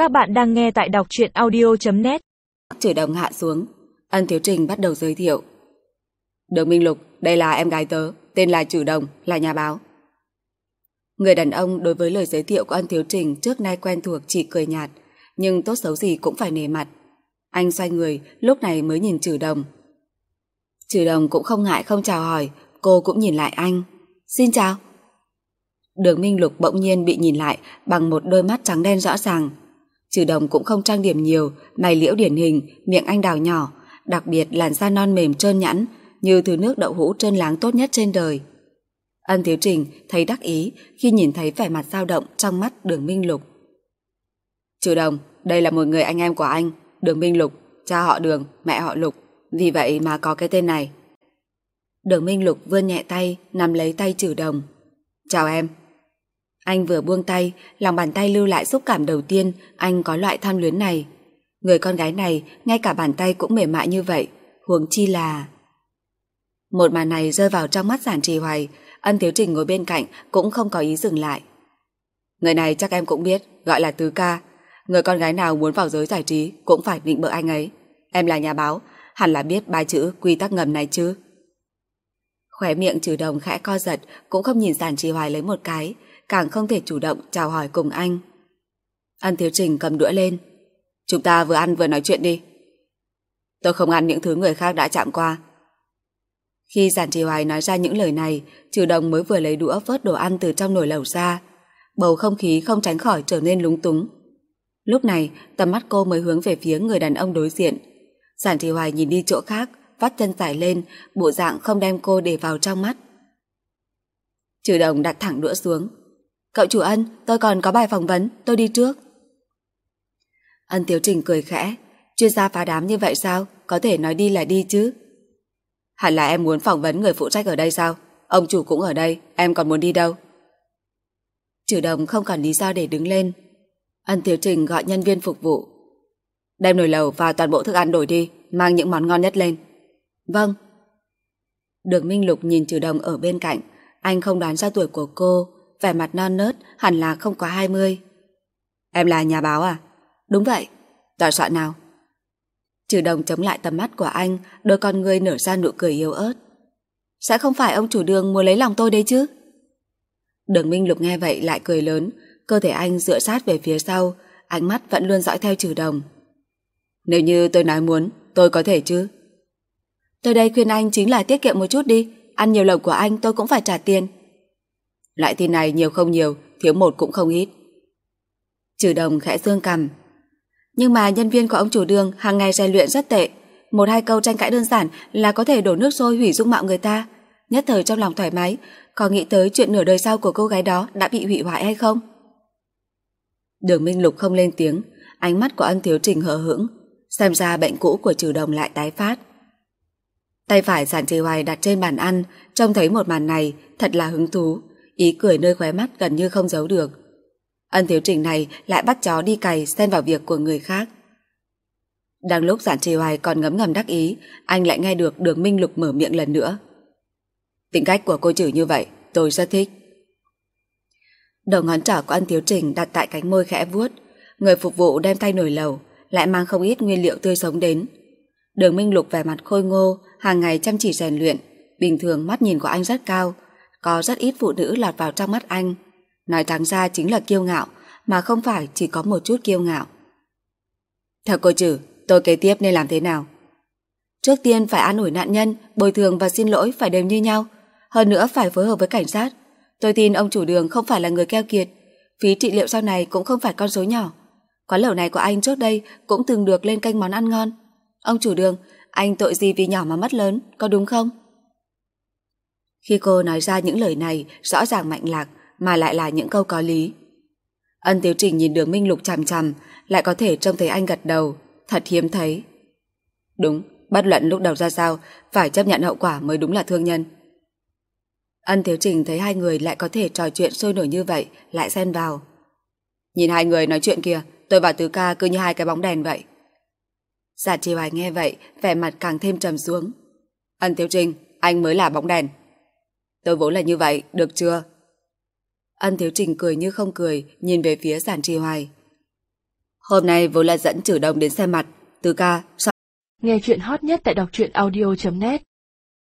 Các bạn đang nghe tại đọc truyện audio.net. Chử Đồng hạ xuống, Ân Thiếu Trình bắt đầu giới thiệu. Đường Minh Lục, đây là em gái tớ, tên là Chử Đồng, là nhà báo. Người đàn ông đối với lời giới thiệu của Ân Thiếu Trình trước nay quen thuộc chỉ cười nhạt, nhưng tốt xấu gì cũng phải nể mặt. Anh xoay người, lúc này mới nhìn Chử Đồng. Chử Đồng cũng không ngại không chào hỏi, cô cũng nhìn lại anh. Xin chào. Đường Minh Lục bỗng nhiên bị nhìn lại bằng một đôi mắt trắng đen rõ ràng. Chử Đồng cũng không trang điểm nhiều, mày liễu điển hình, miệng anh đào nhỏ, đặc biệt làn da non mềm trơn nhẵn, như thứ nước đậu hũ trơn láng tốt nhất trên đời. Ân Thiếu Trình thấy đắc ý khi nhìn thấy vẻ mặt dao động trong mắt Đường Minh Lục. Chử Đồng, đây là một người anh em của anh, Đường Minh Lục, cha họ Đường, mẹ họ Lục, vì vậy mà có cái tên này. Đường Minh Lục vươn nhẹ tay, nắm lấy tay Chử Đồng. Chào em. Anh vừa buông tay, lòng bàn tay lưu lại xúc cảm đầu tiên anh có loại tham luyến này. Người con gái này, ngay cả bàn tay cũng mềm mại như vậy, huống chi là... Một màn này rơi vào trong mắt Giản Trì Hoài, Ân Thiếu Trình ngồi bên cạnh cũng không có ý dừng lại. Người này chắc em cũng biết, gọi là Tứ Ca. Người con gái nào muốn vào giới giải trí cũng phải nịnh bợ anh ấy. Em là nhà báo, hẳn là biết ba chữ quy tắc ngầm này chứ. Khóe miệng Chử Đồng khẽ co giật, cũng không nhìn Giản Trì Hoài lấy một cái, càng không thể chủ động chào hỏi cùng anh. Ân Thiếu Trình cầm đũa lên. Chúng ta vừa ăn vừa nói chuyện đi. Tôi không ăn những thứ người khác đã chạm qua. Khi Giản Trì Hoài nói ra những lời này, Chử Đồng mới vừa lấy đũa vớt đồ ăn từ trong nồi lẩu ra. Bầu không khí không tránh khỏi trở nên lúng túng. Lúc này, tầm mắt cô mới hướng về phía người đàn ông đối diện. Giản Trì Hoài nhìn đi chỗ khác, vắt chân dài lên, bộ dạng không đem cô để vào trong mắt. Chử Đồng đặt thẳng đũa xuống. Cậu chủ Ân, tôi còn có bài phỏng vấn, tôi đi trước. Ân Thiếu Trình cười khẽ. Chuyên gia phá đám như vậy sao? Có thể nói đi là đi chứ. Hẳn là em muốn phỏng vấn người phụ trách ở đây sao? Ông chủ cũng ở đây, em còn muốn đi đâu? Chử Đồng không còn lý do để đứng lên. Ân Thiếu Trình gọi nhân viên phục vụ. Đem nồi lẩu và toàn bộ thức ăn đổi đi, mang những món ngon nhất lên. Vâng. Đường Minh Lục nhìn Chử Đồng ở bên cạnh. Anh không đoán ra tuổi của cô, vẻ mặt non nớt, hẳn là không quá 20. Em là nhà báo à? Đúng vậy. Tòa soạn nào? Chử Đồng chống lại tầm mắt của anh, đôi con ngươi nở ra nụ cười yếu ớt. Sẽ không phải ông chủ Đường muốn lấy lòng tôi đấy chứ? Đường Minh Lục nghe vậy lại cười lớn, cơ thể anh dựa sát về phía sau, ánh mắt vẫn luôn dõi theo Chử Đồng. Nếu như tôi nói muốn, tôi có thể chứ? Tôi đây khuyên anh chính là tiết kiệm một chút đi, ăn nhiều lẩu của anh tôi cũng phải trả tiền. Loại tin này nhiều không nhiều, thiếu một cũng không ít. Chử Đồng khẽ dương cằm. Nhưng mà nhân viên của ông chủ Đường hàng ngày rèn luyện rất tệ, một hai câu tranh cãi đơn giản là có thể đổ nước sôi hủy dung mạo người ta. Nhất thời trong lòng thoải mái, có nghĩ tới chuyện nửa đời sau của cô gái đó đã bị hủy hoại hay không? Đường Minh Lục không lên tiếng, ánh mắt của Ân Thiếu Trình hờ hững, xem ra bệnh cũ của Chử Đồng lại tái phát. Tay phải Giản Trì Hoài đặt trên bàn ăn, trông thấy một màn này thật là hứng thú, ý cười nơi khóe mắt gần như không giấu được. Ân Thiếu Trình này lại bắt chó đi cày xen vào việc của người khác. Đang lúc Giản Trì Hoài còn ngấm ngầm đắc ý, anh lại nghe được Đường Minh Lục mở miệng lần nữa. Tính cách của cô Chử như vậy, tôi rất thích. Đầu ngón trỏ của Ân Thiếu Trình đặt tại cánh môi khẽ vuốt, người phục vụ đem tay nồi lẩu, lại mang không ít nguyên liệu tươi sống đến. Đường Minh Lục vẻ mặt khôi ngô, hàng ngày chăm chỉ rèn luyện, bình thường mắt nhìn của anh rất cao, có rất ít phụ nữ lọt vào trong mắt anh. Nói thẳng ra chính là kiêu ngạo, mà không phải chỉ có một chút kiêu ngạo. Theo cô Chử, tôi kế tiếp nên làm thế nào? Trước tiên phải an ủi nạn nhân, bồi thường và xin lỗi phải đều như nhau. Hơn nữa phải phối hợp với cảnh sát. Tôi tin ông chủ Đường không phải là người keo kiệt, phí trị liệu sau này cũng không phải con số nhỏ. Quán lẩu này của anh trước đây cũng từng được lên kênh món ăn ngon. Ông chủ Đường, anh tội gì vì nhỏ mà mất lớn, có đúng không? Khi cô nói ra những lời này rõ ràng mạch lạc, mà lại là những câu có lý. Ân Thiếu Trình nhìn Đường Minh Lục chằm chằm, lại có thể trông thấy anh gật đầu, thật hiếm thấy. Đúng, bất luận lúc đầu ra sao, phải chấp nhận hậu quả mới đúng là thương nhân. Ân Thiếu Trình thấy hai người lại có thể trò chuyện sôi nổi như vậy, lại xen vào. Nhìn hai người nói chuyện kìa, tôi và Tứ Ca cứ như hai cái bóng đèn vậy. Giản Trì Hoài nghe vậy, vẻ mặt càng thêm trầm xuống. Ân Thiếu Trình, anh mới là bóng đèn. Tôi vốn là như vậy, được chưa? Ân Thiếu Trình cười như không cười, nhìn về phía Giản Trì Hoài. Hôm nay vốn là dẫn Trử Đồng đến xem mặt. Tứ ca, sao... Nghe chuyện hot nhất tại đọc truyện audio.net